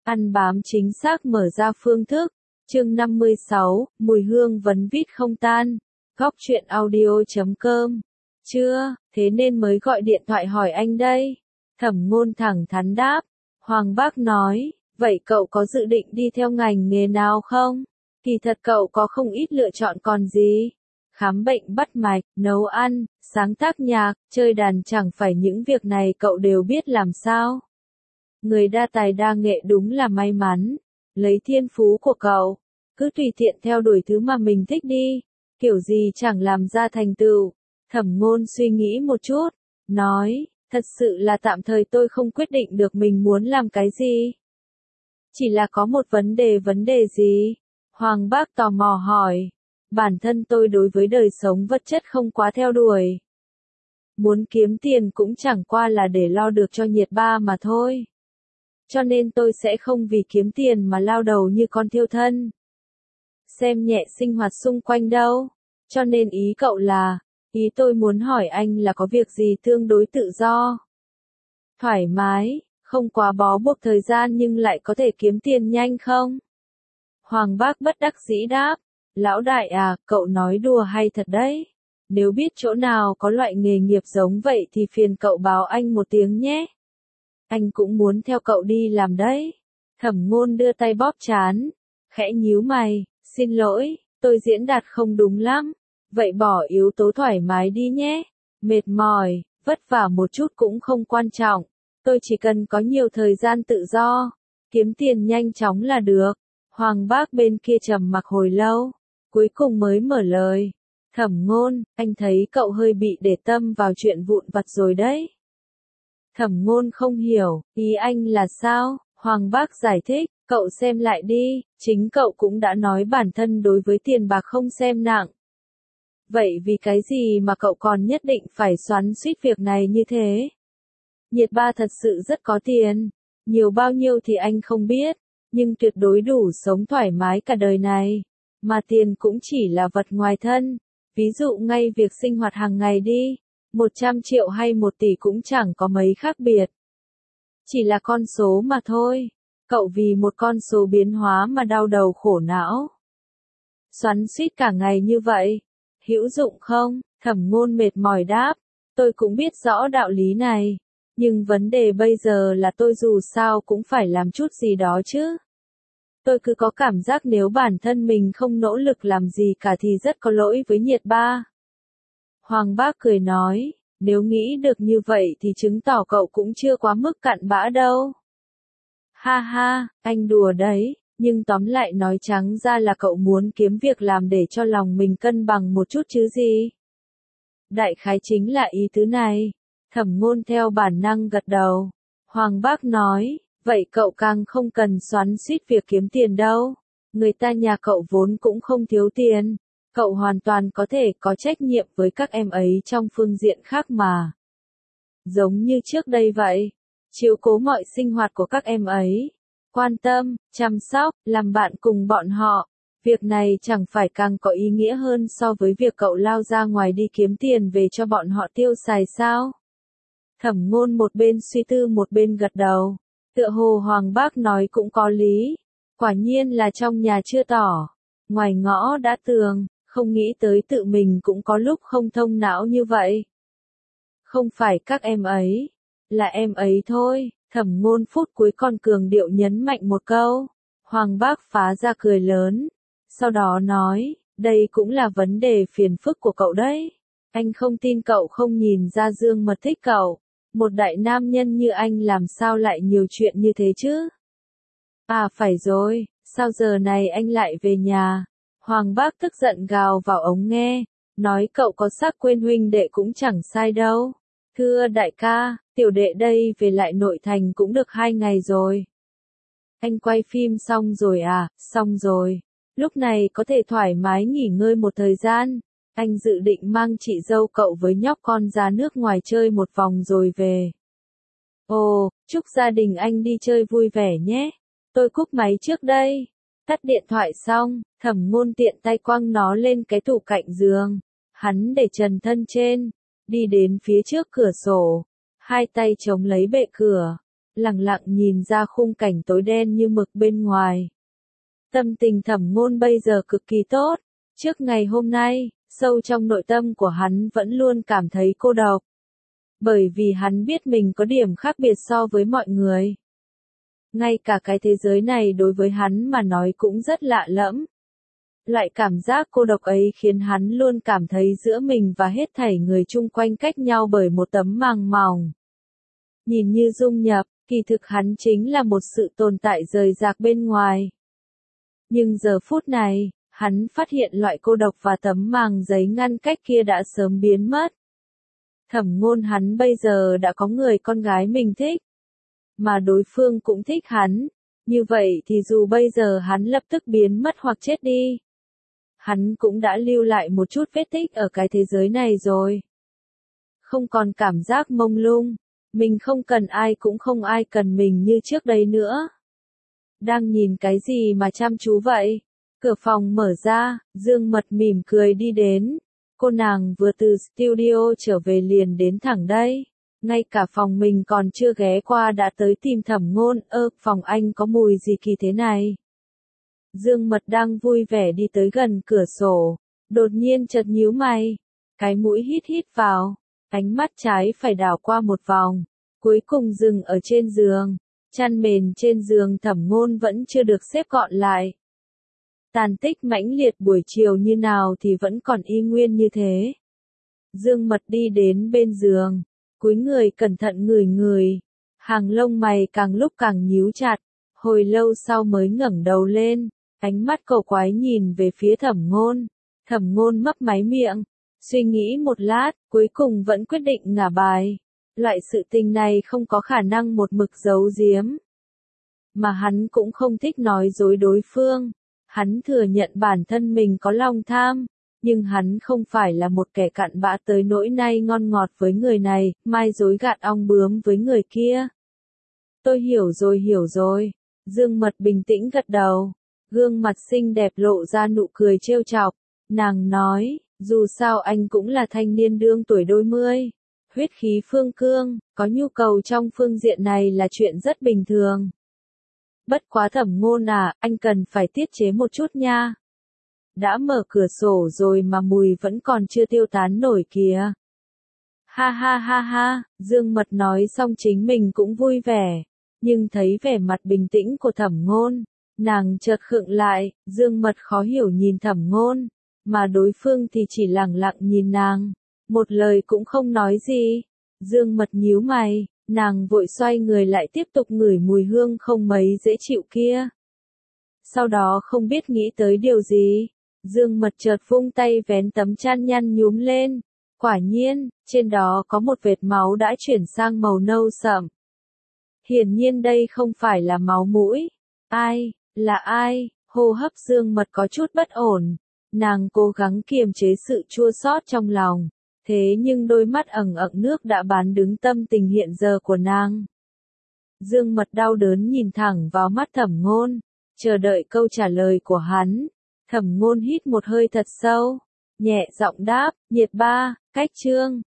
Ăn bám chính xác mở ra phương thức. Chương 56, mùi hương vấn vít không tan. Góc truyện audio.com. Chưa, thế nên mới gọi điện thoại hỏi anh đây. Thẩm Ngôn thẳng thắn đáp. Hoàng Bác nói, vậy cậu có dự định đi theo ngành nghề nào không? Kỳ thật cậu có không ít lựa chọn còn gì. Khám bệnh bắt mạch, nấu ăn, sáng tác nhạc, chơi đàn chẳng phải những việc này cậu đều biết làm sao. Người đa tài đa nghệ đúng là may mắn. Lấy thiên phú của cậu, cứ tùy tiện theo đuổi thứ mà mình thích đi, kiểu gì chẳng làm ra thành tựu. Thẩm Ngôn suy nghĩ một chút, nói, thật sự là tạm thời tôi không quyết định được mình muốn làm cái gì. Chỉ là có một vấn đề gì? Hoàng Bác tò mò hỏi. Bản thân tôi đối với đời sống vật chất không quá theo đuổi. Muốn kiếm tiền cũng chẳng qua là để lo được cho nhiệt ba mà thôi. Cho nên tôi sẽ không vì kiếm tiền mà lao đầu như con thiêu thân. Xem nhẹ sinh hoạt xung quanh đâu. Cho nên ý cậu là, ý tôi muốn hỏi anh là có việc gì tương đối tự do. Thoải mái, không quá bó buộc thời gian nhưng lại có thể kiếm tiền nhanh không? Hoàng Bác bất đắc dĩ đáp. Lão đại à, cậu nói đùa hay thật đấy. Nếu biết chỗ nào có loại nghề nghiệp giống vậy thì phiền cậu báo anh một tiếng nhé. Anh cũng muốn theo cậu đi làm đấy. Thẩm Ngôn đưa tay bóp trán, khẽ nhíu mày, xin lỗi, tôi diễn đạt không đúng lắm. Vậy bỏ yếu tố thoải mái đi nhé. Mệt mỏi, vất vả một chút cũng không quan trọng. Tôi chỉ cần có nhiều thời gian tự do, kiếm tiền nhanh chóng là được. Hoàng Bác bên kia trầm mặc hồi lâu, cuối cùng mới mở lời. Thẩm Ngôn, anh thấy cậu hơi bị để tâm vào chuyện vụn vặt rồi đấy. Thẩm Ngôn không hiểu, ý anh là sao? Hoàng Bác giải thích, cậu xem lại đi, chính cậu cũng đã nói bản thân đối với tiền bạc không xem nặng. Vậy vì cái gì mà cậu còn nhất định phải xoắn xuýt việc này như thế? Nhiệt ba thật sự rất có tiền, nhiều bao nhiêu thì anh không biết, nhưng tuyệt đối đủ sống thoải mái cả đời này. Mà tiền cũng chỉ là vật ngoài thân, ví dụ ngay việc sinh hoạt hàng ngày đi, 100 triệu hay 1 tỷ cũng chẳng có mấy khác biệt. Chỉ là con số mà thôi, cậu vì một con số biến hóa mà đau đầu khổ não. Xoắn xuýt cả ngày như vậy, hữu dụng không? Thẩm Ngôn mệt mỏi đáp, tôi cũng biết rõ đạo lý này, nhưng vấn đề bây giờ là tôi dù sao cũng phải làm chút gì đó chứ. Tôi cứ có cảm giác nếu bản thân mình không nỗ lực làm gì cả thì rất có lỗi với nhiệt ba. Hoàng Bác cười nói, nếu nghĩ được như vậy thì chứng tỏ cậu cũng chưa quá mức cặn bã đâu. Ha ha, anh đùa đấy, nhưng tóm lại nói trắng ra là cậu muốn kiếm việc làm để cho lòng mình cân bằng một chút chứ gì. Đại khái chính là ý tứ này. Thẩm Ngôn theo bản năng gật đầu. Hoàng Bác nói, vậy cậu càng không cần xoắn xuýt việc kiếm tiền đâu. Người ta nhà cậu vốn cũng không thiếu tiền. Cậu hoàn toàn có thể có trách nhiệm với các em ấy trong phương diện khác mà. Giống như trước đây vậy. Chiếu cố mọi sinh hoạt của các em ấy. Quan tâm, chăm sóc, làm bạn cùng bọn họ. Việc này chẳng phải càng có ý nghĩa hơn so với việc cậu lao ra ngoài đi kiếm tiền về cho bọn họ tiêu xài sao? Thẩm Ngôn một bên suy tư một bên gật đầu. Tựa hồ Hoàng Bác nói cũng có lý. Quả nhiên là trong nhà chưa tỏ, ngoài ngõ đã tường, không nghĩ tới tự mình cũng có lúc không thông não như vậy. Không phải các em ấy, là em ấy thôi. Thẩm Ngôn phút cuối còn cường điệu nhấn mạnh một câu. Hoàng Bác phá ra cười lớn. Sau đó nói, đây cũng là vấn đề phiền phức của cậu đấy. Anh không tin cậu không nhìn ra Dương Mật thích cậu. Một đại nam nhân như anh làm sao lại nhiều chuyện như thế chứ? À phải rồi, sao giờ này anh lại về nhà? Hoàng Bác tức giận gào vào ống nghe, nói cậu có xác quên huynh đệ cũng chẳng sai đâu. Thưa đại ca, tiểu đệ đây về lại nội thành cũng được 2 ngày rồi. Anh quay phim xong rồi à? Xong rồi. Lúc này có thể thoải mái nghỉ ngơi một thời gian. Anh dự định mang chị dâu cậu với nhóc con ra nước ngoài chơi một vòng rồi về. Ồ, chúc gia đình anh đi chơi vui vẻ nhé. Tôi cúp máy trước đây. Tắt điện thoại xong, Thẩm Ngôn tiện tay quăng nó lên cái tủ cạnh giường. Hắn để trần thân trên, đi đến phía trước cửa sổ, hai tay chống lấy bệ cửa, lặng lặng nhìn ra khung cảnh tối đen như mực bên ngoài. Tâm tình Thẩm Ngôn bây giờ cực kỳ tốt. Trước ngày hôm nay, sâu trong nội tâm của hắn vẫn luôn cảm thấy cô độc. Bởi vì hắn biết mình có điểm khác biệt so với mọi người. Ngay cả cái thế giới này đối với hắn mà nói cũng rất lạ lẫm. Loại cảm giác cô độc ấy khiến hắn luôn cảm thấy giữa mình và hết thảy người chung quanh cách nhau bởi một tấm màng mỏng. Nhìn như dung nhập, kỳ thực hắn chính là một sự tồn tại rời rạc bên ngoài. Nhưng giờ phút này, hắn phát hiện loại cô độc và tấm màng giấy ngăn cách kia đã sớm biến mất. Thẩm Ngôn hắn bây giờ đã có người con gái mình thích. Mà đối phương cũng thích hắn. Như vậy thì dù bây giờ hắn lập tức biến mất hoặc chết đi, hắn cũng đã lưu lại một chút vết tích ở cái thế giới này rồi. Không còn cảm giác mông lung. Mình không cần ai cũng không ai cần mình như trước đây nữa. Đang nhìn cái gì mà chăm chú vậy? Cửa phòng mở ra, Dương Mật mỉm cười đi đến. Cô nàng vừa từ studio trở về liền đến thẳng đây. Ngay cả phòng mình còn chưa ghé qua đã tới tìm Thẩm Ngôn. Phòng anh có mùi gì kỳ thế này? Dương Mật đang vui vẻ đi tới gần cửa sổ. Đột nhiên chợt nhíu mày. Cái mũi hít hít vào. Ánh mắt trái phải đảo qua một vòng. Cuối cùng dừng ở trên giường. Chăn mền trên giường Thẩm Ngôn vẫn chưa được xếp gọn lại. Tàn tích mãnh liệt buổi chiều như nào thì vẫn còn y nguyên như thế. Dương Mật đi đến bên giường, cúi người cẩn thận ngửi ngửi, hàng lông mày càng lúc càng nhíu chặt, hồi lâu sau mới ngẩng đầu lên, ánh mắt cầu quái nhìn về phía Thẩm Ngôn. Thẩm Ngôn mấp máy miệng, suy nghĩ một lát, cuối cùng vẫn quyết định ngả bài. Loại sự tình này không có khả năng một mực giấu giếm. Mà hắn cũng không thích nói dối đối phương. Hắn thừa nhận bản thân mình có lòng tham, nhưng hắn không phải là một kẻ cặn bã tới nỗi nay ngon ngọt với người này, mai dối gạt ong bướm với người kia. Tôi hiểu rồi. Dương Mật bình tĩnh gật đầu. Gương mặt xinh đẹp lộ ra nụ cười trêu chọc. Nàng nói, dù sao anh cũng là thanh niên đương tuổi đôi mươi. Huyết khí phương cương, có nhu cầu trong phương diện này là chuyện rất bình thường. Bất quá Thẩm Ngôn à, anh cần phải tiết chế một chút nha. Đã mở cửa sổ rồi mà mùi vẫn còn chưa tiêu tán nổi kìa. Ha, Dương Mật nói xong chính mình cũng vui vẻ. Nhưng thấy vẻ mặt bình tĩnh của Thẩm Ngôn, nàng chợt khựng lại. Dương Mật khó hiểu nhìn Thẩm Ngôn, mà đối phương thì chỉ lẳng lặng nhìn nàng, một lời cũng không nói gì. Dương Mật nhíu mày. Nàng vội xoay người lại tiếp tục ngửi mùi hương không mấy dễ chịu kia. Sau đó không biết nghĩ tới điều gì, Dương Mật chợt vung tay vén tấm chăn nhăn nhúm lên. Quả nhiên, trên đó có một vệt máu đã chuyển sang màu nâu sậm. Hiển nhiên đây không phải là máu mũi. Ai, là ai? Hô hấp Dương Mật có chút bất ổn. Nàng cố gắng kiềm chế sự chua xót trong lòng. Thế nhưng đôi mắt ẩn ẩn nước đã bán đứng tâm tình hiện giờ của nàng. Dương Mật đau đớn nhìn thẳng vào mắt Thẩm Ngôn, chờ đợi câu trả lời của hắn. Thẩm Ngôn hít một hơi thật sâu, nhẹ giọng đáp, nhiệt ba, cách chương.